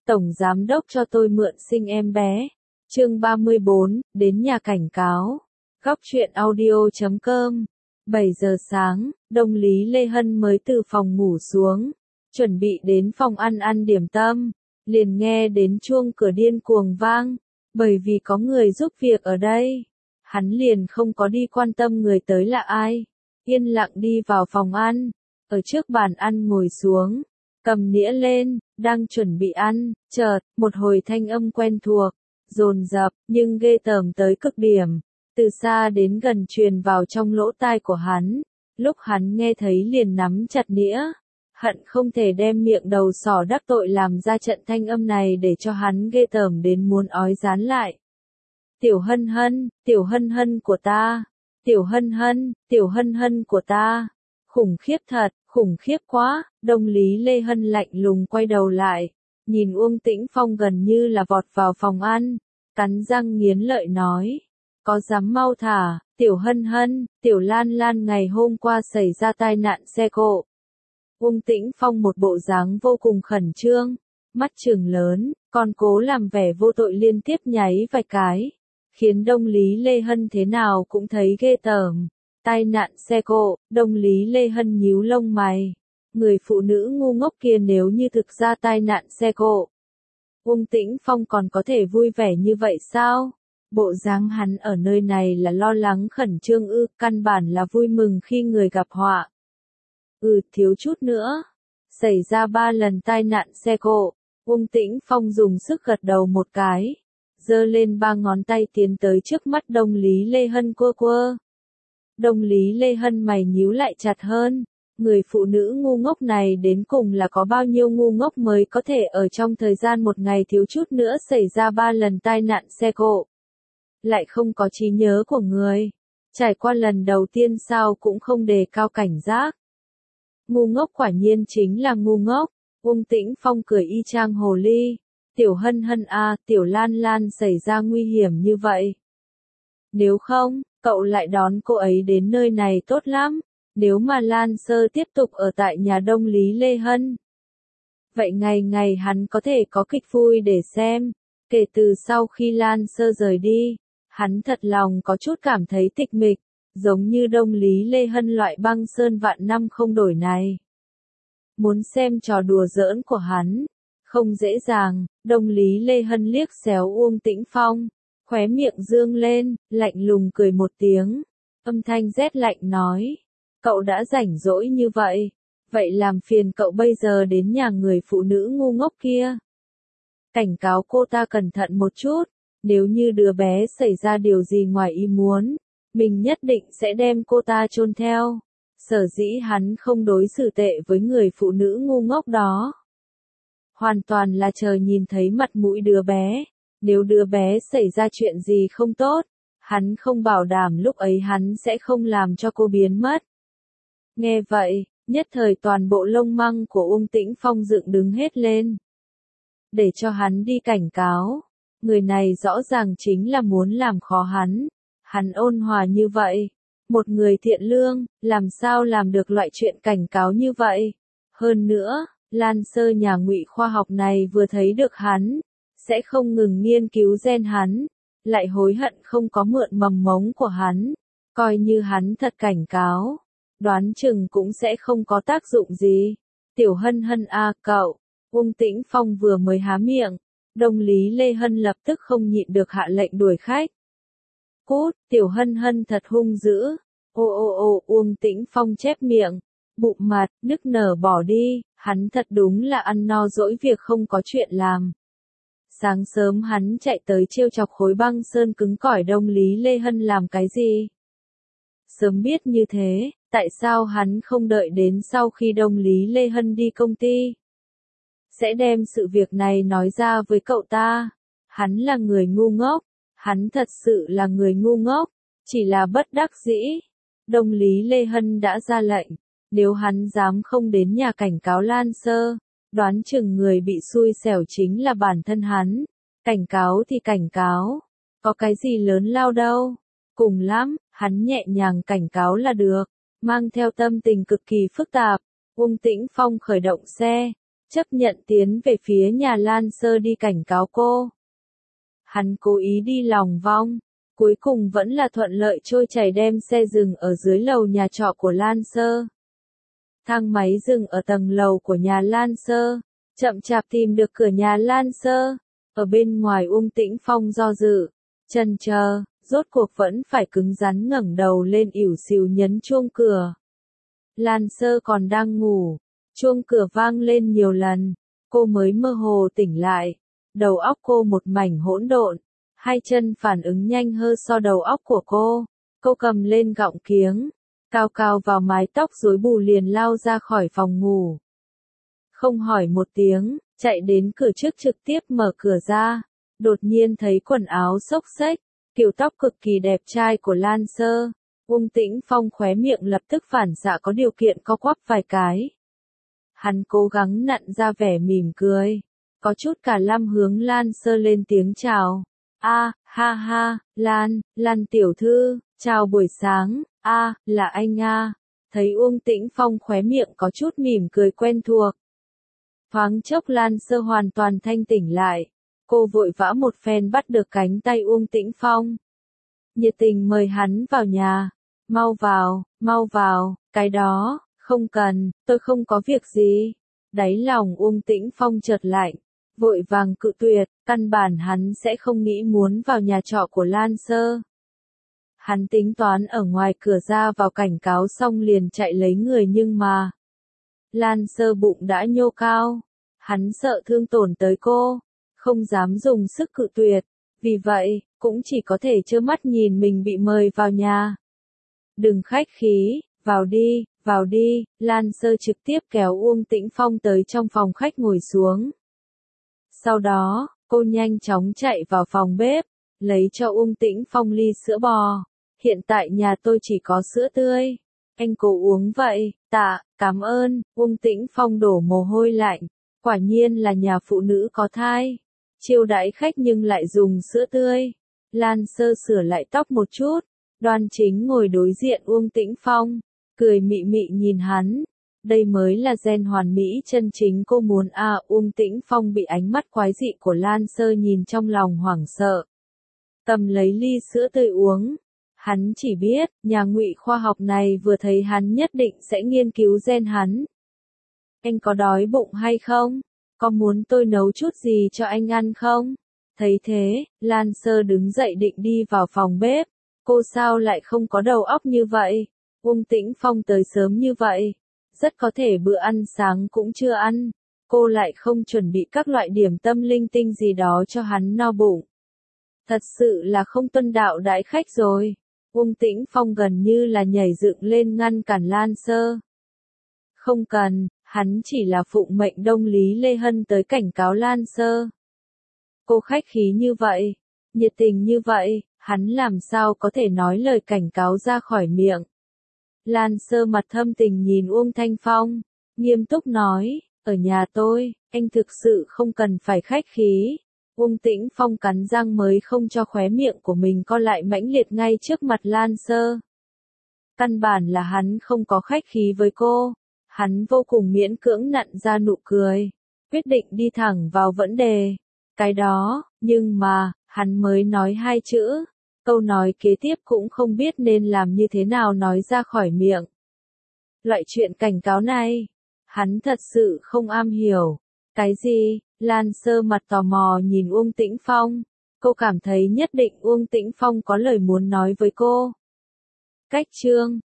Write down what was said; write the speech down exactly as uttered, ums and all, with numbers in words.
Tổng giám đốc cho tôi mượn sinh em bé. Chương ba mươi bốn, đến nhà cảnh cáo. Góc truyện audio chấm com. bảy giờ sáng, Đông Lý Lê Hân mới từ phòng ngủ xuống, chuẩn bị đến phòng ăn ăn điểm tâm, liền nghe đến chuông cửa điên cuồng vang, bởi vì có người giúp việc ở đây. Hắn liền không có đi quan tâm người tới là ai, yên lặng đi vào phòng ăn, ở trước bàn ăn ngồi xuống, cầm nĩa lên, đang chuẩn bị ăn, chợt, một hồi thanh âm quen thuộc, dồn dập, nhưng ghê tởm tới cực điểm, từ xa đến gần truyền vào trong lỗ tai của hắn, lúc hắn nghe thấy liền nắm chặt nĩa, hận không thể đem miệng đầu sỏ đắc tội làm ra trận thanh âm này để cho hắn ghê tởm đến muốn ói dán lại. Tiểu Hân Hân, Tiểu Hân Hân của ta, Tiểu Hân Hân, Tiểu Hân Hân của ta, khủng khiếp thật, khủng khiếp quá. Đông Lý Lê Hân lạnh lùng quay đầu lại, nhìn Uông Tĩnh Phong gần như là vọt vào phòng ăn, cắn răng nghiến lợi nói, có dám mau thả, Tiểu Hân Hân, Tiểu Lan Lan ngày hôm qua xảy ra tai nạn xe cộ. Uông Tĩnh Phong một bộ dáng vô cùng khẩn trương, mắt trừng lớn, còn cố làm vẻ vô tội liên tiếp nháy vài cái, khiến Đông Lý Lê Hân thế nào cũng thấy ghê tởm. Tai nạn xe cộ, Đông Lý Lê Hân nhíu lông mày. Người phụ nữ ngu ngốc kia nếu như thực ra tai nạn xe cộ, Uông Tĩnh Phong còn có thể vui vẻ như vậy sao? Bộ dáng hắn ở nơi này là lo lắng khẩn trương ư, căn bản là vui mừng khi người gặp họa. Ừ, thiếu chút nữa. Xảy ra ba lần tai nạn xe cộ, Uông Tĩnh Phong dùng sức gật đầu một cái, giơ lên ba ngón tay tiến tới trước mắt Đông Lý Lê Hân quơ quơ. Đông Lý Lê Hân mày nhíu lại chặt hơn, người phụ nữ ngu ngốc này đến cùng là có bao nhiêu ngu ngốc mới có thể ở trong thời gian một ngày thiếu chút nữa xảy ra ba lần tai nạn xe cộ. Lại không có trí nhớ của người, trải qua lần đầu tiên sao cũng không đề cao cảnh giác. Ngu ngốc quả nhiên chính là ngu ngốc. Uông Tĩnh Phong cười y chang hồ ly. Tiểu Hân Hân a, Tiểu Lan Lan xảy ra nguy hiểm như vậy. Nếu không, cậu lại đón cô ấy đến nơi này tốt lắm. Nếu mà Lan Sơ tiếp tục ở tại nhà Đông Lý Lê Hân, vậy ngày ngày hắn có thể có kịch vui để xem. Kể từ sau khi Lan Sơ rời đi, hắn thật lòng có chút cảm thấy tịch mịch, giống như Đông Lý Lê Hân loại băng sơn vạn năm không đổi này. Muốn xem trò đùa giỡn của hắn, không dễ dàng. Đông Lý Lê Hân liếc xéo Uông Tĩnh Phong, khóe miệng dương lên, lạnh lùng cười một tiếng, âm thanh rét lạnh nói, cậu đã rảnh rỗi như vậy, vậy làm phiền cậu bây giờ đến nhà người phụ nữ ngu ngốc kia. Cảnh cáo cô ta cẩn thận một chút, nếu như đứa bé xảy ra điều gì ngoài ý muốn, mình nhất định sẽ đem cô ta chôn theo. Sở dĩ hắn không đối xử tệ với người phụ nữ ngu ngốc đó, hoàn toàn là chờ nhìn thấy mặt mũi đứa bé. Nếu đứa bé xảy ra chuyện gì không tốt, hắn không bảo đảm lúc ấy hắn sẽ không làm cho cô biến mất. Nghe vậy, nhất thời toàn bộ lông măng của Uông Tĩnh Phong dựng đứng hết lên. Để cho hắn đi cảnh cáo, người này rõ ràng chính là muốn làm khó hắn. Hắn ôn hòa như vậy, một người thiện lương, làm sao làm được loại chuyện cảnh cáo như vậy. Hơn nữa, Lan Sơ nhà Ngụy khoa học này vừa thấy được hắn, sẽ không ngừng nghiên cứu gen hắn, lại hối hận không có mượn mầm mống của hắn, coi như hắn thật cảnh cáo, đoán chừng cũng sẽ không có tác dụng gì. Tiểu Hân Hân a, cậu. Uông Tĩnh Phong vừa mới há miệng, Đông Lý Lê Hân lập tức không nhịn được hạ lệnh đuổi khách. Cút, Tiểu Hân Hân thật hung dữ. Ô ô ô, Uông Tĩnh Phong chép miệng, bụng mặt, nức nở bỏ đi, hắn thật đúng là ăn no dỗi việc không có chuyện làm. Sáng sớm hắn chạy tới trêu chọc khối băng sơn cứng cỏi Đông Lý Lê Hân làm cái gì? Sớm biết như thế, tại sao hắn không đợi đến sau khi Đông Lý Lê Hân đi công ty? Sẽ đem sự việc này nói ra với cậu ta. Hắn là người ngu ngốc, hắn thật sự là người ngu ngốc, chỉ là bất đắc dĩ. Đông Lý Lê Hân đã ra lệnh, nếu hắn dám không đến nhà cảnh cáo Lan Sơ, đoán chừng người bị xui xẻo chính là bản thân hắn. Cảnh cáo thì cảnh cáo, có cái gì lớn lao đâu. Cùng lắm, hắn nhẹ nhàng cảnh cáo là được. Mang theo tâm tình cực kỳ phức tạp, Uông Tĩnh Phong khởi động xe, chấp nhận tiến về phía nhà Lan Sơ đi cảnh cáo cô. Hắn cố ý đi lòng vòng, cuối cùng vẫn là thuận lợi trôi chảy đem xe dừng ở dưới lầu nhà trọ của Lan Sơ. Thang máy dừng ở tầng lầu của nhà Lan Sơ, chậm chạp tìm được cửa nhà Lan Sơ. Ở bên ngoài Uông Tĩnh Phong do dự, chần chờ, rốt cuộc vẫn phải cứng rắn ngẩng đầu lên ỉu xìu nhấn chuông cửa. Lan Sơ còn đang ngủ, chuông cửa vang lên nhiều lần, cô mới mơ hồ tỉnh lại, đầu óc cô một mảnh hỗn độn, hai chân phản ứng nhanh hơn so đầu óc của cô, cô cầm lên gọng kiếng, cao cao vào mái tóc rối bù liền lao ra khỏi phòng ngủ. Không hỏi một tiếng, chạy đến cửa trước trực tiếp mở cửa ra, đột nhiên thấy quần áo xốc xếch, kiểu tóc cực kỳ đẹp trai của Lan Sơ. Uông Tĩnh Phong khóe miệng lập tức phản xạ có điều kiện co quắp vài cái. Hắn cố gắng nặn ra vẻ mỉm cười, có chút cả lăm hướng Lan Sơ lên tiếng chào. A, ha ha, Lan, Lan tiểu thư, chào buổi sáng, a, là anh a. Thấy Uông Tĩnh Phong khóe miệng có chút mỉm cười quen thuộc. Thoáng chốc Lan Sơ hoàn toàn thanh tỉnh lại, cô vội vã một phen bắt được cánh tay Uông Tĩnh Phong. Nhiệt tình mời hắn vào nhà. Mau vào, mau vào, cái đó, không cần, tôi không có việc gì. Đáy lòng Uông Tĩnh Phong chợt lạnh, vội vàng cự tuyệt, căn bản hắn sẽ không nghĩ muốn vào nhà trọ của Lan Sơ. Hắn tính toán ở ngoài cửa ra vào cảnh cáo xong liền chạy lấy người nhưng mà Lan Sơ bụng đã nhô cao, hắn sợ thương tổn tới cô, không dám dùng sức cự tuyệt, vì vậy, cũng chỉ có thể trơ mắt nhìn mình bị mời vào nhà. Đừng khách khí, vào đi, vào đi, Lan Sơ trực tiếp kéo Uông Tĩnh Phong tới trong phòng khách ngồi xuống. Sau đó, cô nhanh chóng chạy vào phòng bếp, lấy cho Uông Tĩnh Phong ly sữa bò. Hiện tại nhà tôi chỉ có sữa tươi. Anh cố uống vậy, tạ, cảm ơn, Uông Tĩnh Phong đổ mồ hôi lạnh. Quả nhiên là nhà phụ nữ có thai. Chiêu đãi khách nhưng lại dùng sữa tươi. Lan Sơ sửa lại tóc một chút, đoan chính ngồi đối diện Uông Tĩnh Phong, cười mị mị nhìn hắn. Đây mới là gen hoàn mỹ chân chính cô muốn à. Uông Tĩnh Phong bị ánh mắt quái dị của Lan Sơ nhìn trong lòng hoảng sợ. Cầm lấy ly sữa tươi uống. Hắn chỉ biết, nhà ngụy khoa học này vừa thấy hắn nhất định sẽ nghiên cứu gen hắn. Anh có đói bụng hay không? Có muốn tôi nấu chút gì cho anh ăn không? Thấy thế, Lan Sơ đứng dậy định đi vào phòng bếp. Cô sao lại không có đầu óc như vậy? Uông Tĩnh Phong tới sớm như vậy. Rất có thể bữa ăn sáng cũng chưa ăn. Cô lại không chuẩn bị các loại điểm tâm linh tinh gì đó cho hắn no bụng. Thật sự là không tuân đạo đãi khách rồi. Uông Tĩnh Phong gần như là nhảy dựng lên ngăn cản Lan Sơ. Không cần, hắn chỉ là phụng mệnh Đông Lý Lê Hân tới cảnh cáo Lan Sơ. Cô khách khí như vậy, nhiệt tình như vậy, hắn làm sao có thể nói lời cảnh cáo ra khỏi miệng. Lan Sơ mặt thâm tình nhìn Uông Thanh Phong, nghiêm túc nói, ở nhà tôi, anh thực sự không cần phải khách khí. Uông Tĩnh Phong cắn răng mới không cho khóe miệng của mình co lại mãnh liệt ngay trước mặt Lan Sơ. Căn bản là hắn không có khách khí với cô, hắn vô cùng miễn cưỡng nặn ra nụ cười, quyết định đi thẳng vào vấn đề. Cái đó, nhưng mà, hắn mới nói hai chữ, câu nói kế tiếp cũng không biết nên làm như thế nào nói ra khỏi miệng. Loại chuyện cảnh cáo này, hắn thật sự không am hiểu. Cái gì? Lan Sơ mặt tò mò nhìn Uông Tĩnh Phong, cô cảm thấy nhất định Uông Tĩnh Phong có lời muốn nói với cô. Cách chương